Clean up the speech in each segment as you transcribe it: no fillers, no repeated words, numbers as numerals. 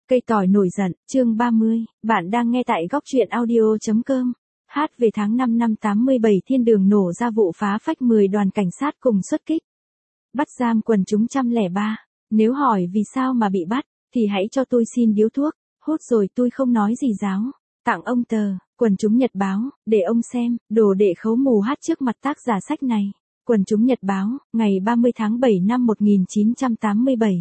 Cây tỏi nổi giận, chương 30, bạn đang nghe tại góc truyện audio.com. Hát về tháng 5 năm 87 thiên đường nổ ra vụ phá phách 10 đoàn cảnh sát cùng xuất kích. Bắt giam quần chúng 103. Nếu hỏi vì sao mà bị bắt, thì hãy cho tôi xin điếu thuốc, hốt rồi tôi không nói gì giáo. Tặng ông tờ, quần chúng Nhật báo, để ông xem, đồ đệ khấu mù hát trước mặt tác giả sách này. Quần chúng Nhật báo, ngày 30 tháng 7 năm 1987.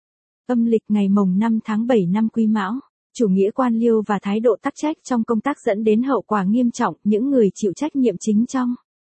Âm lịch ngày mồng 5 tháng 7 năm Quý Mão, chủ nghĩa quan liêu và thái độ tắc trách trong công tác dẫn đến hậu quả nghiêm trọng, những người chịu trách nhiệm chính trong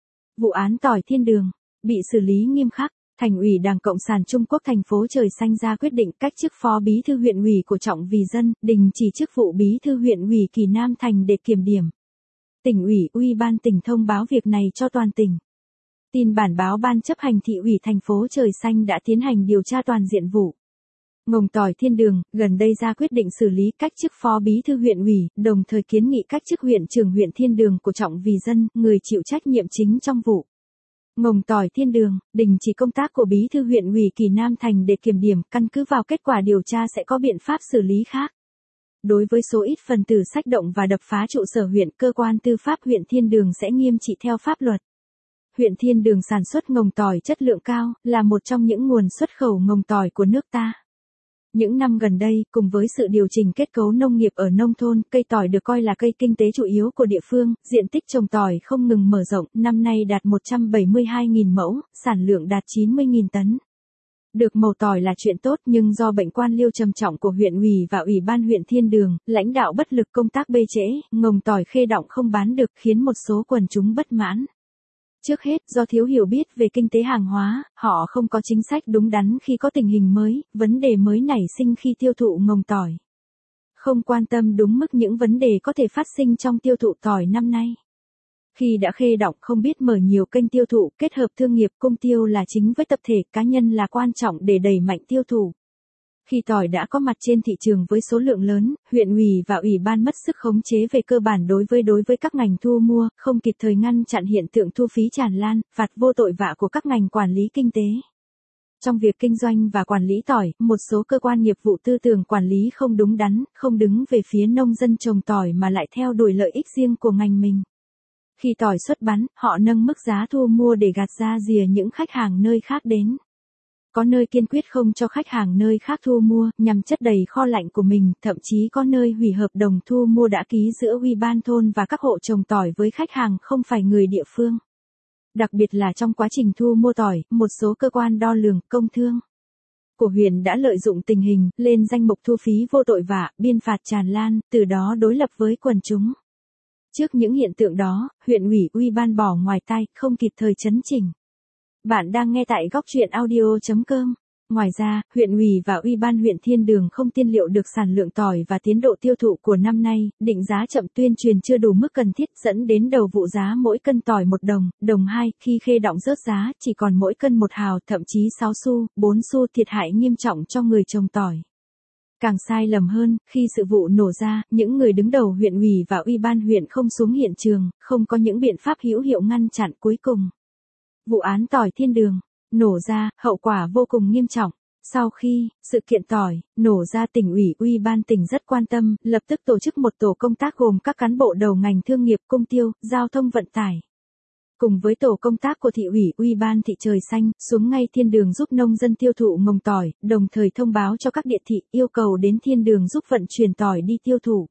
vụ án tỏi thiên đường, bị xử lý nghiêm khắc. Thành ủy Đảng Cộng sản Trung Quốc thành phố Trời Xanh ra quyết định cách chức phó bí thư huyện ủy của Trọng Vì Dân, đình chỉ chức vụ bí thư huyện ủy Kỳ Nam Thành để kiểm điểm. Tỉnh ủy, Ủy ban tỉnh thông báo việc này cho toàn tỉnh. Tin bản báo Ban chấp hành thị ủy thành phố Trời Xanh đã tiến hành điều tra toàn diện vụ ngồng tỏi thiên đường, gần đây ra quyết định xử lý cách chức phó bí thư huyện ủy, đồng thời kiến nghị cách chức huyện trưởng huyện thiên đường của Trọng Vì Dân, người chịu trách nhiệm chính trong vụ ngồng tỏi thiên đường, đình chỉ công tác của bí thư huyện ủy Kỳ Nam Thành để kiểm điểm, căn cứ vào kết quả điều tra sẽ có biện pháp xử lý khác. Đối với số ít phần tử xách động và đập phá trụ sở huyện, cơ quan tư pháp huyện thiên đường sẽ nghiêm trị theo pháp luật. Huyện thiên đường sản xuất ngồng tỏi chất lượng cao, là một trong những nguồn xuất khẩu ngồng tỏi của nước ta. Những năm gần đây, cùng với sự điều chỉnh kết cấu nông nghiệp ở nông thôn, cây tỏi được coi là cây kinh tế chủ yếu của địa phương, diện tích trồng tỏi không ngừng mở rộng, năm nay đạt 172.000 mẫu, sản lượng đạt 90.000 tấn. Được màu tỏi là chuyện tốt, nhưng do bệnh quan liêu trầm trọng của huyện ủy và ủy ban huyện thiên đường, lãnh đạo bất lực, công tác bê trễ, ngồng tỏi khê đọng không bán được, khiến một số quần chúng bất mãn. Trước hết, do thiếu hiểu biết về kinh tế hàng hóa, họ không có chính sách đúng đắn khi có tình hình mới, vấn đề mới nảy sinh khi tiêu thụ ngồng tỏi. Không quan tâm đúng mức những vấn đề có thể phát sinh trong tiêu thụ tỏi năm nay. Khi đã khê đọng không biết mở nhiều kênh tiêu thụ, kết hợp thương nghiệp công tiêu là chính với tập thể cá nhân là quan trọng để đẩy mạnh tiêu thụ. Khi tỏi đã có mặt trên thị trường với số lượng lớn, huyện ủy và ủy ban mất sức khống chế về cơ bản đối với các ngành thu mua, không kịp thời ngăn chặn hiện tượng thu phí tràn lan, phạt vô tội vạ của các ngành quản lý kinh tế. Trong việc kinh doanh và quản lý tỏi, một số cơ quan nghiệp vụ tư tưởng quản lý không đúng đắn, không đứng về phía nông dân trồng tỏi mà lại theo đuổi lợi ích riêng của ngành mình. Khi tỏi xuất bán, họ nâng mức giá thu mua để gạt ra rìa những khách hàng nơi khác đến. Có nơi kiên quyết không cho khách hàng nơi khác thu mua, nhằm chất đầy kho lạnh của mình, thậm chí có nơi hủy hợp đồng thu mua đã ký giữa Ủy ban thôn và các hộ trồng tỏi với khách hàng không phải người địa phương. Đặc biệt là trong quá trình thu mua tỏi, một số cơ quan đo lường, công thương của huyện đã lợi dụng tình hình, lên danh mục thu phí vô tội vạ, biên phạt tràn lan, từ đó đối lập với quần chúng. Trước những hiện tượng đó, huyện ủy, ủy ban bỏ ngoài tai, không kịp thời chấn chỉnh. Bạn đang nghe tại góc truyện audio.com. Ngoài ra, huyện ủy và ủy ban huyện thiên đường không tiên liệu được sản lượng tỏi và tiến độ tiêu thụ của năm nay, định giá chậm, tuyên truyền chưa đủ mức cần thiết, dẫn đến đầu vụ giá mỗi cân tỏi 1 đồng, đồng 2, khi khê đọng rớt giá, chỉ còn mỗi cân 1 hào, thậm chí 6 xu, 4 xu, thiệt hại nghiêm trọng cho người trồng tỏi. Càng sai lầm hơn, khi sự vụ nổ ra, những người đứng đầu huyện ủy và ủy ban huyện không xuống hiện trường, không có những biện pháp hữu hiệu ngăn chặn. Cuối cùng, vụ án tỏi thiên đường nổ ra, hậu quả vô cùng nghiêm trọng. Sau khi sự kiện tỏi nổ ra, tỉnh ủy, ủy ban tỉnh rất quan tâm, lập tức tổ chức một tổ công tác gồm các cán bộ đầu ngành thương nghiệp, công tiêu, giao thông vận tải, cùng với tổ công tác của thị ủy, ủy ban thị Trời Xanh, xuống ngay thiên đường giúp nông dân tiêu thụ ngồng tỏi, đồng thời thông báo cho các địa thị, yêu cầu đến thiên đường giúp vận chuyển tỏi đi tiêu thụ.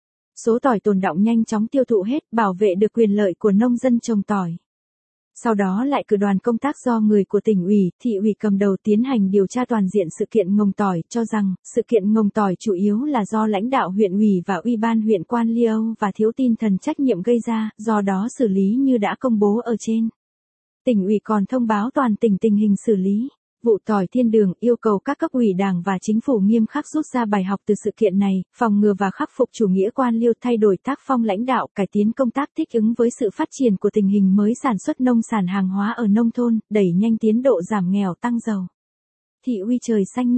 Số tỏi tồn đọng nhanh chóng tiêu thụ hết, bảo vệ được quyền lợi của nông dân trồng tỏi. Sau đó lại cử đoàn công tác do người của tỉnh ủy, thị ủy cầm đầu tiến hành điều tra toàn diện sự kiện ngồng tỏi, cho rằng sự kiện ngồng tỏi chủ yếu là do lãnh đạo huyện ủy và ủy ban huyện quan liêu và thiếu tinh thần trách nhiệm gây ra, do đó xử lý như đã công bố ở trên. Tỉnh ủy còn thông báo toàn tỉnh tình hình xử lý vụ tỏi thiên đường, yêu cầu các cấp ủy Đảng và chính phủ nghiêm khắc rút ra bài học từ sự kiện này, phòng ngừa và khắc phục chủ nghĩa quan liêu, thay đổi tác phong lãnh đạo, cải tiến công tác thích ứng với sự phát triển của tình hình mới, sản xuất nông sản hàng hóa ở nông thôn, đẩy nhanh tiến độ giảm nghèo, tăng giàu. Thị ủy Trời Xanh nhân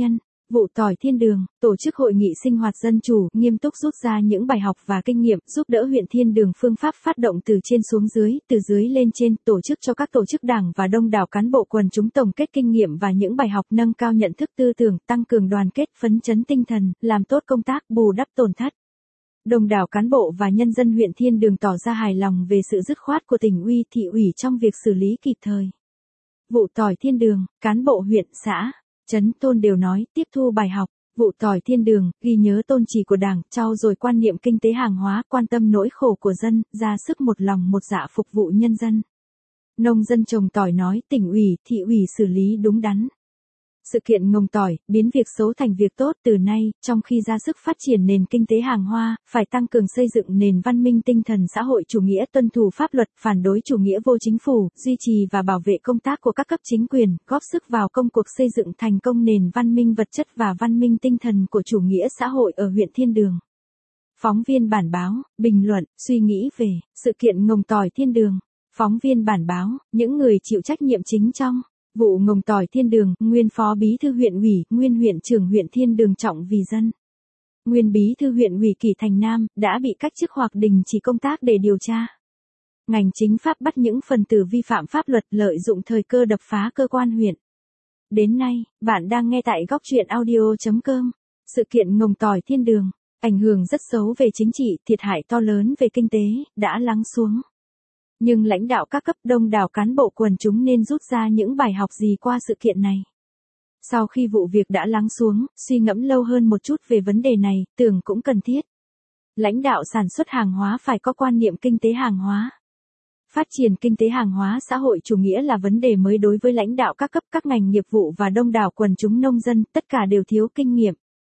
Vụ tỏi Thiên Đường, tổ chức hội nghị sinh hoạt dân chủ, nghiêm túc rút ra những bài học và kinh nghiệm, giúp đỡ huyện Thiên Đường phương pháp phát động từ trên xuống dưới, từ dưới lên trên, tổ chức cho các tổ chức đảng và đông đảo cán bộ quần chúng tổng kết kinh nghiệm và những bài học nâng cao nhận thức tư tưởng, tăng cường đoàn kết, phấn chấn tinh thần, làm tốt công tác bù đắp tổn thất. Đông đảo cán bộ và nhân dân huyện Thiên Đường tỏ ra hài lòng về sự dứt khoát của tỉnh ủy, thị ủy trong việc xử lý kịp thời. Vụ tỏi Thiên Đường, cán bộ huyện, xã, trấn, thôn đều nói, tiếp thu bài học. Vụ tỏi Thiên Đường, ghi nhớ tôn chỉ của Đảng, trau dồi quan niệm kinh tế hàng hóa, quan tâm nỗi khổ của dân, ra sức một lòng một dạ phục vụ nhân dân. Nông dân trồng tỏi nói, tỉnh ủy, thị ủy xử lý đúng đắn. Sự kiện ngồng tỏi, biến việc xấu thành việc tốt từ nay, trong khi ra sức phát triển nền kinh tế hàng hóa, phải tăng cường xây dựng nền văn minh tinh thần xã hội chủ nghĩa, tuân thủ pháp luật, phản đối chủ nghĩa vô chính phủ, duy trì và bảo vệ công tác của các cấp chính quyền, góp sức vào công cuộc xây dựng thành công nền văn minh vật chất và văn minh tinh thần của chủ nghĩa xã hội ở huyện Thiên Đường. Phóng viên bản báo, bình luận, suy nghĩ về sự kiện ngồng tỏi Thiên Đường. Phóng viên bản báo, những người chịu trách nhiệm chính trong vụ ngồng tỏi Thiên Đường, nguyên phó bí thư huyện ủy, nguyên huyện trưởng huyện Thiên Đường Trọng Vì Dân. Nguyên bí thư huyện ủy Kỳ Thành Nam, đã bị cách chức hoặc đình chỉ công tác để điều tra. Ngành chính pháp bắt những phần tử vi phạm pháp luật lợi dụng thời cơ đập phá cơ quan huyện. Đến nay, bạn đang nghe tại góc truyện audio.com. Sự kiện ngồng tỏi Thiên Đường, ảnh hưởng rất xấu về chính trị, thiệt hại to lớn về kinh tế, đã lắng xuống. Nhưng lãnh đạo các cấp đông đảo cán bộ quần chúng nên rút ra những bài học gì qua sự kiện này. Sau khi vụ việc đã lắng xuống, suy ngẫm lâu hơn một chút về vấn đề này, tưởng cũng cần thiết. Lãnh đạo sản xuất hàng hóa phải có quan niệm kinh tế hàng hóa. Phát triển kinh tế hàng hóa xã hội chủ nghĩa là vấn đề mới đối với lãnh đạo các cấp, các ngành nghiệp vụ và đông đảo quần chúng nông dân, tất cả đều thiếu kinh nghiệm.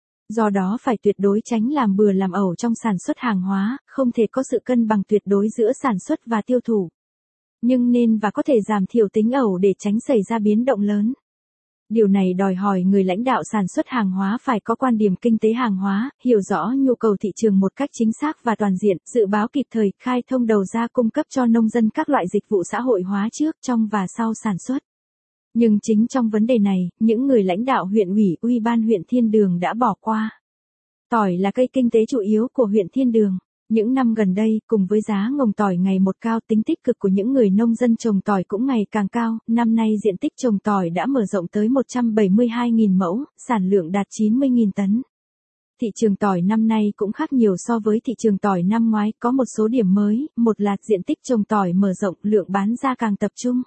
Do đó phải tuyệt đối tránh làm bừa làm ẩu trong sản xuất hàng hóa, không thể có sự cân bằng tuyệt đối giữa sản xuất và tiêu thụ. Nhưng nên và có thể giảm thiểu tính ẩu để tránh xảy ra biến động lớn. Điều này đòi hỏi người lãnh đạo sản xuất hàng hóa phải có quan điểm kinh tế hàng hóa, hiểu rõ nhu cầu thị trường một cách chính xác và toàn diện, dự báo kịp thời, khai thông đầu ra cung cấp cho nông dân các loại dịch vụ xã hội hóa trước, trong và sau sản xuất. Nhưng chính trong vấn đề này, những người lãnh đạo huyện ủy, ủy ban huyện Thiên Đường đã bỏ qua. Tỏi là cây kinh tế chủ yếu của huyện Thiên Đường. Những năm gần đây, cùng với giá ngồng tỏi ngày một cao, tính tích cực của những người nông dân trồng tỏi cũng ngày càng cao. Năm nay diện tích trồng tỏi đã mở rộng tới 172.000 mẫu, sản lượng đạt 90.000 tấn. Thị trường tỏi năm nay cũng khác nhiều so với thị trường tỏi năm ngoái, có một số điểm mới, một là diện tích trồng tỏi mở rộng, lượng bán ra càng tập trung.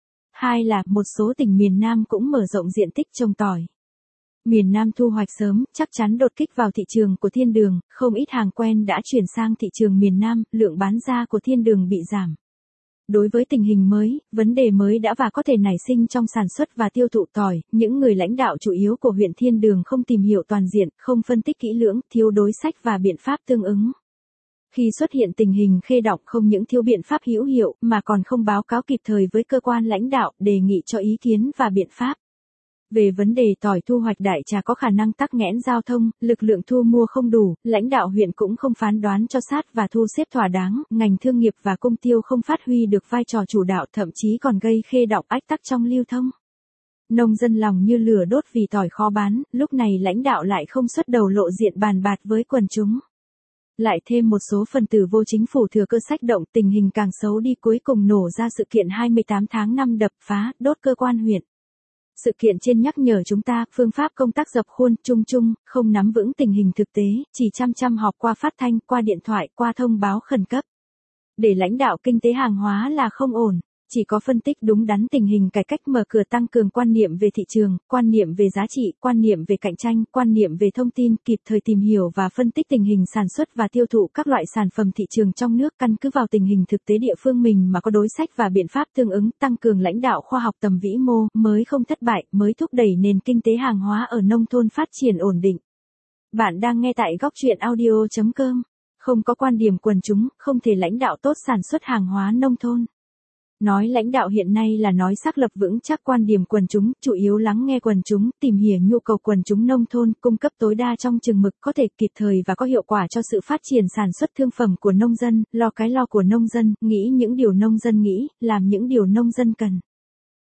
Hai là một số tỉnh miền Nam cũng mở rộng diện tích trồng tỏi. Miền Nam thu hoạch sớm, chắc chắn đột kích vào thị trường của Thiên Đường, không ít hàng quen đã chuyển sang thị trường miền Nam, lượng bán ra của Thiên Đường bị giảm. Đối với tình hình mới, vấn đề mới đã và có thể nảy sinh trong sản xuất và tiêu thụ tỏi, những người lãnh đạo chủ yếu của huyện Thiên Đường không tìm hiểu toàn diện, không phân tích kỹ lưỡng, thiếu đối sách và biện pháp tương ứng. Khi xuất hiện tình hình khê đọng không những thiếu biện pháp hữu hiệu mà còn không báo cáo kịp thời với cơ quan lãnh đạo, đề nghị cho ý kiến và biện pháp. Về vấn đề tỏi thu hoạch đại trà có khả năng tắc nghẽn giao thông, lực lượng thu mua không đủ, lãnh đạo huyện cũng không phán đoán cho sát và thu xếp thỏa đáng, ngành thương nghiệp và công tiêu không phát huy được vai trò chủ đạo, thậm chí còn gây khê đọng ách tắc trong lưu thông. Nông dân lòng như lửa đốt vì tỏi khó bán, lúc này lãnh đạo lại không xuất đầu lộ diện bàn bạt với quần chúng. Lại thêm một số phần tử vô chính phủ thừa cơ sách động, tình hình càng xấu đi, cuối cùng nổ ra sự kiện 28 tháng 5 đập phá, đốt cơ quan huyện. Sự kiện trên nhắc nhở chúng ta, phương pháp công tác dập khuôn, chung, không nắm vững tình hình thực tế, chỉ chăm họp qua phát thanh, qua điện thoại, qua thông báo khẩn cấp. Để lãnh đạo kinh tế hàng hóa là không ổn. Chỉ có phân tích đúng đắn tình hình, cải cách mở cửa, tăng cường quan niệm về thị trường, quan niệm về giá trị, quan niệm về cạnh tranh, quan niệm về thông tin, kịp thời tìm hiểu và phân tích tình hình sản xuất và tiêu thụ các loại sản phẩm thị trường trong nước, căn cứ vào tình hình thực tế địa phương mình mà có đối sách và biện pháp tương ứng, tăng cường lãnh đạo khoa học tầm vĩ mô, mới không thất bại, mới thúc đẩy nền kinh tế hàng hóa ở nông thôn phát triển ổn định. Bạn đang nghe tại góc truyện audio.com. Không có quan điểm quần chúng, không thể lãnh đạo tốt sản xuất hàng hóa nông thôn. Nói lãnh đạo hiện nay là nói xác lập vững chắc quan điểm quần chúng, chủ yếu lắng nghe quần chúng, tìm hiểu nhu cầu quần chúng nông thôn, cung cấp tối đa trong chừng mực có thể kịp thời và có hiệu quả cho sự phát triển sản xuất thương phẩm của nông dân, lo cái lo của nông dân, nghĩ những điều nông dân nghĩ, làm những điều nông dân cần.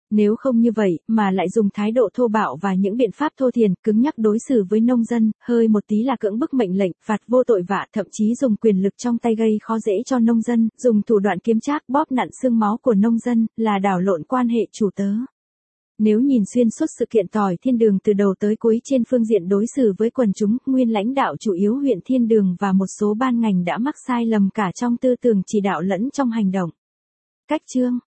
Nếu không như vậy, mà lại dùng thái độ thô bạo và những biện pháp thô thiển, cứng nhắc đối xử với nông dân, hơi một tí là cưỡng bức mệnh lệnh, phạt vô tội vạ, thậm chí dùng quyền lực trong tay gây khó dễ cho nông dân, dùng thủ đoạn kiếm trác bóp nặn xương máu của nông dân, là đảo lộn quan hệ chủ tớ. Nếu nhìn xuyên suốt sự kiện tỏi Thiên Đường từ đầu tới cuối trên phương diện đối xử với quần chúng, nguyên lãnh đạo chủ yếu huyện Thiên Đường và một số ban ngành đã mắc sai lầm cả trong tư tưởng chỉ đạo lẫn trong hành động. Cách chương